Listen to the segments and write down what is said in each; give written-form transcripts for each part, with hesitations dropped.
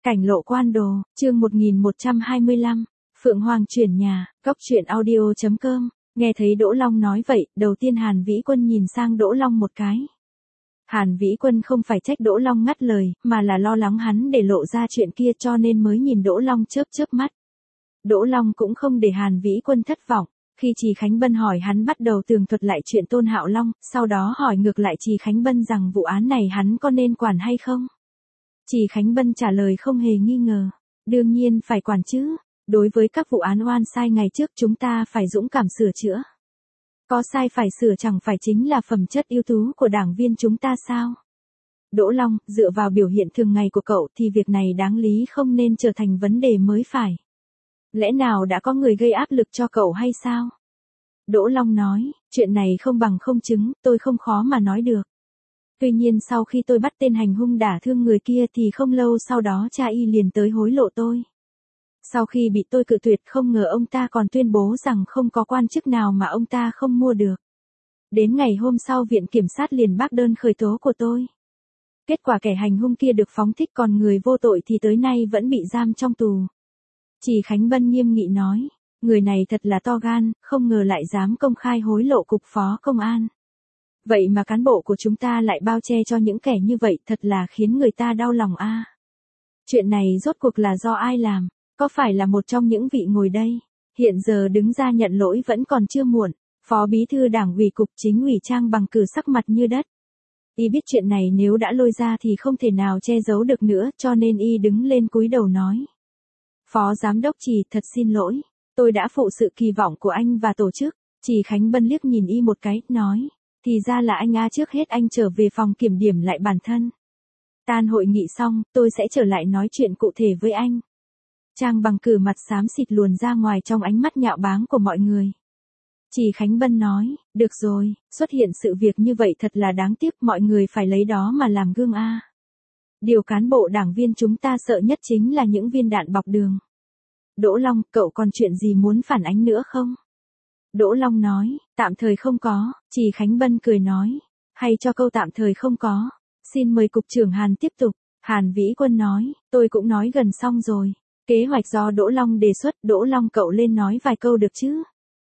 Cảnh lộ quan đồ, chương 1125, Phượng Hoàng chuyển nhà, góc truyện audio.com, nghe thấy Đỗ Long nói vậy, đầu tiên Hàn Vĩ Quân nhìn sang Đỗ Long một cái. Hàn Vĩ Quân không phải trách Đỗ Long ngắt lời, mà là lo lắng hắn để lộ ra chuyện kia cho nên mới nhìn Đỗ Long chớp chớp mắt. Đỗ Long cũng không để Hàn Vĩ Quân thất vọng, khi Trì Khánh Bân hỏi hắn bắt đầu tường thuật lại chuyện Tôn Hạo Long, sau đó hỏi ngược lại Trì Khánh Bân rằng vụ án này hắn có nên quản hay không. Trì Khánh Bân trả lời không hề nghi ngờ, đương nhiên phải quản chứ, đối với các vụ án oan sai ngày trước chúng ta phải dũng cảm sửa chữa. Có sai phải sửa chẳng phải chính là phẩm chất ưu tú của đảng viên chúng ta sao? Đỗ Long, dựa vào biểu hiện thường ngày của cậu thì việc này đáng lý không nên trở thành vấn đề mới phải. Lẽ nào đã có người gây áp lực cho cậu hay sao? Đỗ Long nói, chuyện này không bằng không chứng, tôi không khó mà nói được. Tuy nhiên sau khi tôi bắt tên hành hung đả thương người kia thì không lâu sau đó cha y liền tới hối lộ tôi. Sau khi bị tôi cự tuyệt không ngờ ông ta còn tuyên bố rằng không có quan chức nào mà ông ta không mua được. Đến ngày hôm sau viện kiểm sát liền bác đơn khởi tố của tôi. Kết quả kẻ hành hung kia được phóng thích còn người vô tội thì tới nay vẫn bị giam trong tù. Trì Khánh Bân nghiêm nghị nói, người này thật là to gan, không ngờ lại dám công khai hối lộ cục phó công an. Vậy mà cán bộ của chúng ta lại bao che cho những kẻ như vậy thật là khiến người ta đau lòng a. Chuyện này rốt cuộc là do ai làm, có phải là một trong những vị ngồi đây, hiện giờ đứng ra nhận lỗi vẫn còn chưa muộn. Phó bí thư đảng ủy cục chính ủy Trang Bằng cử sắc mặt như đất. Y biết chuyện này nếu đã lôi ra thì không thể nào che giấu được nữa cho nên y đứng lên cúi đầu nói. Phó giám đốc Trì thật xin lỗi, tôi đã phụ sự kỳ vọng của anh và tổ chức. Trì Khánh Bân liếc nhìn y một cái, nói. Thì ra là anh trước hết anh trở về phòng kiểm điểm lại bản thân. Tan hội nghị xong, tôi sẽ trở lại nói chuyện cụ thể với anh. Trang Bằng cử mặt xám xịt luồn ra ngoài trong ánh mắt nhạo báng của mọi người. Trì Khánh Bân nói, được rồi, xuất hiện sự việc như vậy thật là đáng tiếc, mọi người phải lấy đó mà làm gương a. Điều cán bộ đảng viên chúng ta sợ nhất chính là những viên đạn bọc đường. Đỗ Long, cậu còn chuyện gì muốn phản ánh nữa không? Đỗ Long nói, tạm thời không có. Trì Khánh Bân cười nói, hay cho câu tạm thời không có. Xin mời cục trưởng Hàn tiếp tục. Hàn Vĩ Quân nói, tôi cũng nói gần xong rồi. Kế hoạch do Đỗ Long đề xuất, Đỗ Long cậu lên nói vài câu được chứ?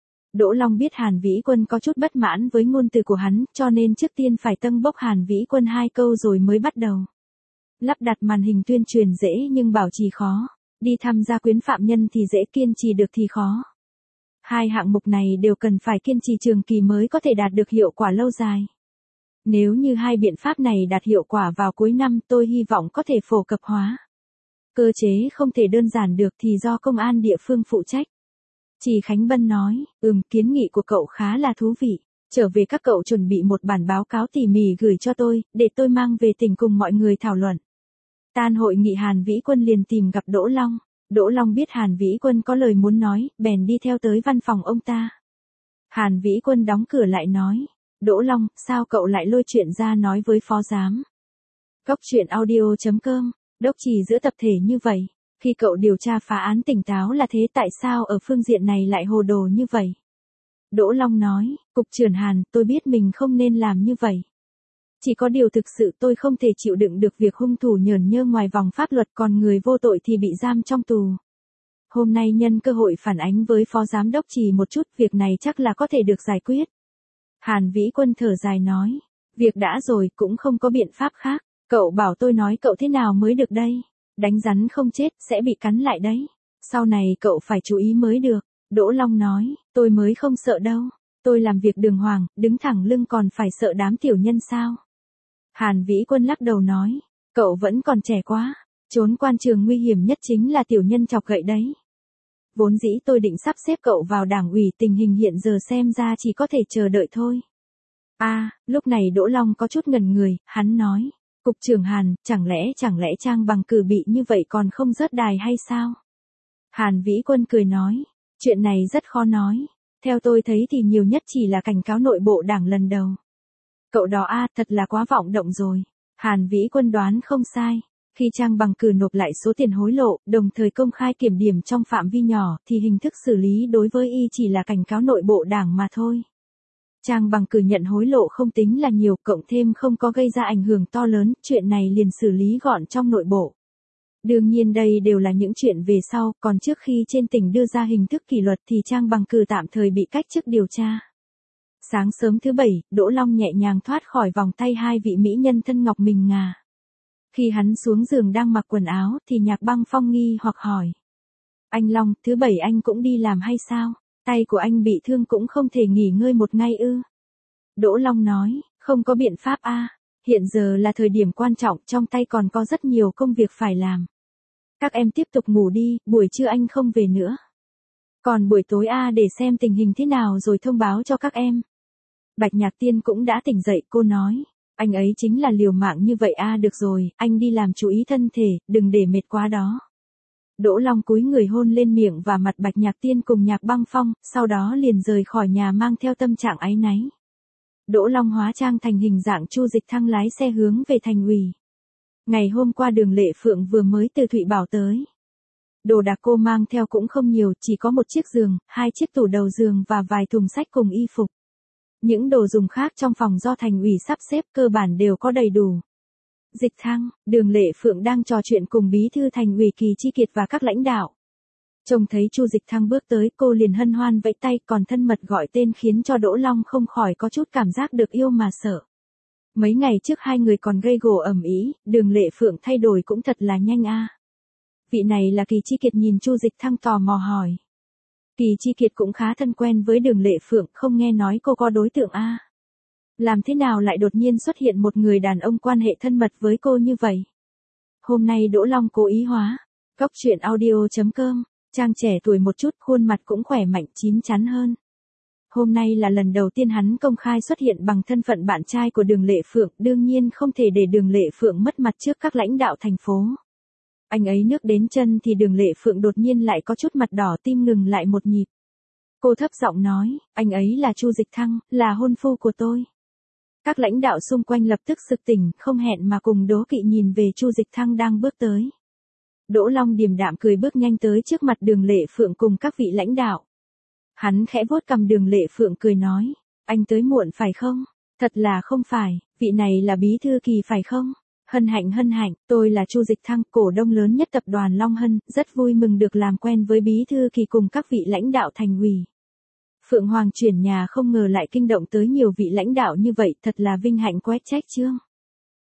Đỗ Long biết Hàn Vĩ Quân có chút bất mãn với ngôn từ của hắn, cho nên trước tiên phải tâng bốc Hàn Vĩ Quân 2 câu rồi mới bắt đầu. Lắp đặt màn hình tuyên truyền dễ nhưng bảo trì khó. Đi thăm gia quyến phạm nhân thì dễ, kiên trì được thì khó. Hai hạng mục này đều cần phải kiên trì trường kỳ mới có thể đạt được hiệu quả lâu dài. Nếu như hai biện pháp này đạt hiệu quả vào cuối năm tôi hy vọng có thể phổ cập hóa. Cơ chế không thể đơn giản được thì do công an địa phương phụ trách. Trì Khánh Bân nói, kiến nghị của cậu khá là thú vị. Trở về các cậu chuẩn bị một bản báo cáo tỉ mỉ gửi cho tôi, để tôi mang về tỉnh cùng mọi người thảo luận. Tan hội nghị Hàn Vĩ Quân liền tìm gặp Đỗ Long. Đỗ Long biết Hàn Vĩ Quân có lời muốn nói, bèn đi theo tới văn phòng ông ta. Hàn Vĩ Quân đóng cửa lại nói, Đỗ Long, sao cậu lại lôi chuyện ra nói với phó giám? Góc truyện audio.com, đốc Trì giữa tập thể như vậy. Khi cậu điều tra phá án tỉnh táo là thế tại sao ở phương diện này lại hồ đồ như vậy? Đỗ Long nói, cục trưởng Hàn, tôi biết mình không nên làm như vậy. Chỉ có điều thực sự tôi không thể chịu đựng được việc hung thủ nhởn nhơ ngoài vòng pháp luật còn người vô tội thì bị giam trong tù. Hôm nay nhân cơ hội phản ánh với phó giám đốc Trì một chút, việc này chắc là có thể được giải quyết. Hàn Vĩ Quân thở dài nói, việc đã rồi cũng không có biện pháp khác, cậu bảo tôi nói cậu thế nào mới được đây? Đánh rắn không chết, sẽ bị cắn lại đấy. Sau này cậu phải chú ý mới được. Đỗ Long nói, tôi mới không sợ đâu. Tôi làm việc đường hoàng, đứng thẳng lưng còn phải sợ đám tiểu nhân sao? Hàn Vĩ Quân lắc đầu nói, cậu vẫn còn trẻ quá. Trốn quan trường nguy hiểm nhất chính là tiểu nhân chọc gậy đấy. Vốn dĩ tôi định sắp xếp cậu vào đảng ủy, tình hình hiện giờ xem ra chỉ có thể chờ đợi thôi. Lúc này Đỗ Long có chút ngẩn người, hắn nói. Cục trưởng Hàn, chẳng lẽ Trang Bằng cử bị như vậy còn không rớt đài hay sao? Hàn Vĩ Quân cười nói, chuyện này rất khó nói. Theo tôi thấy thì nhiều nhất chỉ là cảnh cáo nội bộ đảng lần đầu. Cậu đó thật là quá vọng động rồi. Hàn Vĩ Quân đoán không sai. Khi Trang Bằng cử nộp lại số tiền hối lộ, đồng thời công khai kiểm điểm trong phạm vi nhỏ thì hình thức xử lý đối với y chỉ là cảnh cáo nội bộ đảng mà thôi. Trang Bằng cử nhận hối lộ không tính là nhiều, cộng thêm không có gây ra ảnh hưởng to lớn, chuyện này liền xử lý gọn trong nội bộ. Đương nhiên đây đều là những chuyện về sau, còn trước khi trên tỉnh đưa ra hình thức kỷ luật thì Trang Bằng Cử tạm thời bị cách chức điều tra. Sáng sớm thứ Bảy, Đỗ Long nhẹ nhàng thoát khỏi vòng tay hai vị mỹ nhân thân ngọc mình ngà. Khi hắn xuống giường đang mặc quần áo thì Nhạc Băng Phong nghi hoặc hỏi. Anh Long, thứ Bảy anh cũng đi làm hay sao? Tay của anh bị thương cũng không thể nghỉ ngơi một ngày ư? Đỗ Long nói, không có biện pháp a. Hiện giờ là thời điểm quan trọng, trong tay còn có rất nhiều công việc phải làm. Các em tiếp tục ngủ đi, buổi trưa anh không về nữa. Còn buổi tối để xem tình hình thế nào rồi thông báo cho các em. Bạch Nhạc Tiên cũng đã tỉnh dậy, cô nói. Anh ấy chính là liều mạng như vậy được rồi, anh đi làm chú ý thân thể, đừng để mệt quá đó. Đỗ Long cúi người hôn lên miệng và mặt Bạch Nhạc Tiên cùng Nhạc Băng Phong, sau đó liền rời khỏi nhà mang theo tâm trạng áy náy. Đỗ Long hóa trang thành hình dạng Chu Dịch Thăng lái xe hướng về thành ủy. Ngày hôm qua Đường Lệ Phượng vừa mới từ Thụy Bảo tới. Đồ đạc cô mang theo cũng không nhiều, chỉ có một chiếc giường, 2 chiếc tủ đầu giường và vài thùng sách cùng y phục. Những đồ dùng khác trong phòng do thành ủy sắp xếp cơ bản đều có đầy đủ. Dịch Thăng, Đường Lệ Phượng đang trò chuyện cùng bí thư thành ủy Kỳ Chi Kiệt và các lãnh đạo. Trông thấy Chu Dịch Thăng bước tới, cô liền hân hoan vẫy tay, còn thân mật gọi tên khiến cho Đỗ Long không khỏi có chút cảm giác được yêu mà sợ. Mấy ngày trước hai người còn gây gổ ầm ĩ, Đường Lệ Phượng thay đổi cũng thật là nhanh Vị này là Kỳ Chi Kiệt, nhìn Chu Dịch Thăng tò mò hỏi. Kỳ Chi Kiệt cũng khá thân quen với Đường Lệ Phượng, không nghe nói cô có đối tượng Làm thế nào lại đột nhiên xuất hiện một người đàn ông quan hệ thân mật với cô như vậy? Hôm nay Đỗ Long cố ý hóa. Góc truyện audio.com, Trang trẻ tuổi một chút, khuôn mặt cũng khỏe mạnh chín chắn hơn. Hôm nay là lần đầu tiên hắn công khai xuất hiện bằng thân phận bạn trai của Đường Lệ Phượng, đương nhiên không thể để Đường Lệ Phượng mất mặt trước các lãnh đạo thành phố. Anh ấy nước đến chân thì Đường Lệ Phượng đột nhiên lại có chút mặt đỏ, tim ngừng lại một nhịp. Cô thấp giọng nói, anh ấy là Chu Dịch Thăng, là hôn phu của tôi. Các lãnh đạo xung quanh lập tức sực tỉnh, không hẹn mà cùng đố kỵ nhìn về Chu Dịch Thăng đang bước tới. Đỗ Long điềm đạm cười bước nhanh tới trước mặt Đường Lệ Phượng cùng các vị lãnh đạo. Hắn khẽ vuốt cằm Đường Lệ Phượng cười nói, anh tới muộn phải không? Thật là không phải, vị này là bí thư Kỳ phải không? Hân hạnh, tôi là Chu Dịch Thăng, cổ đông lớn nhất tập đoàn Long Hân, rất vui mừng được làm quen với bí thư Kỳ cùng các vị lãnh đạo thành ủy. Phượng Hoàng chuyển nhà không ngờ lại kinh động tới nhiều vị lãnh đạo như vậy, thật là vinh hạnh quét trách chương.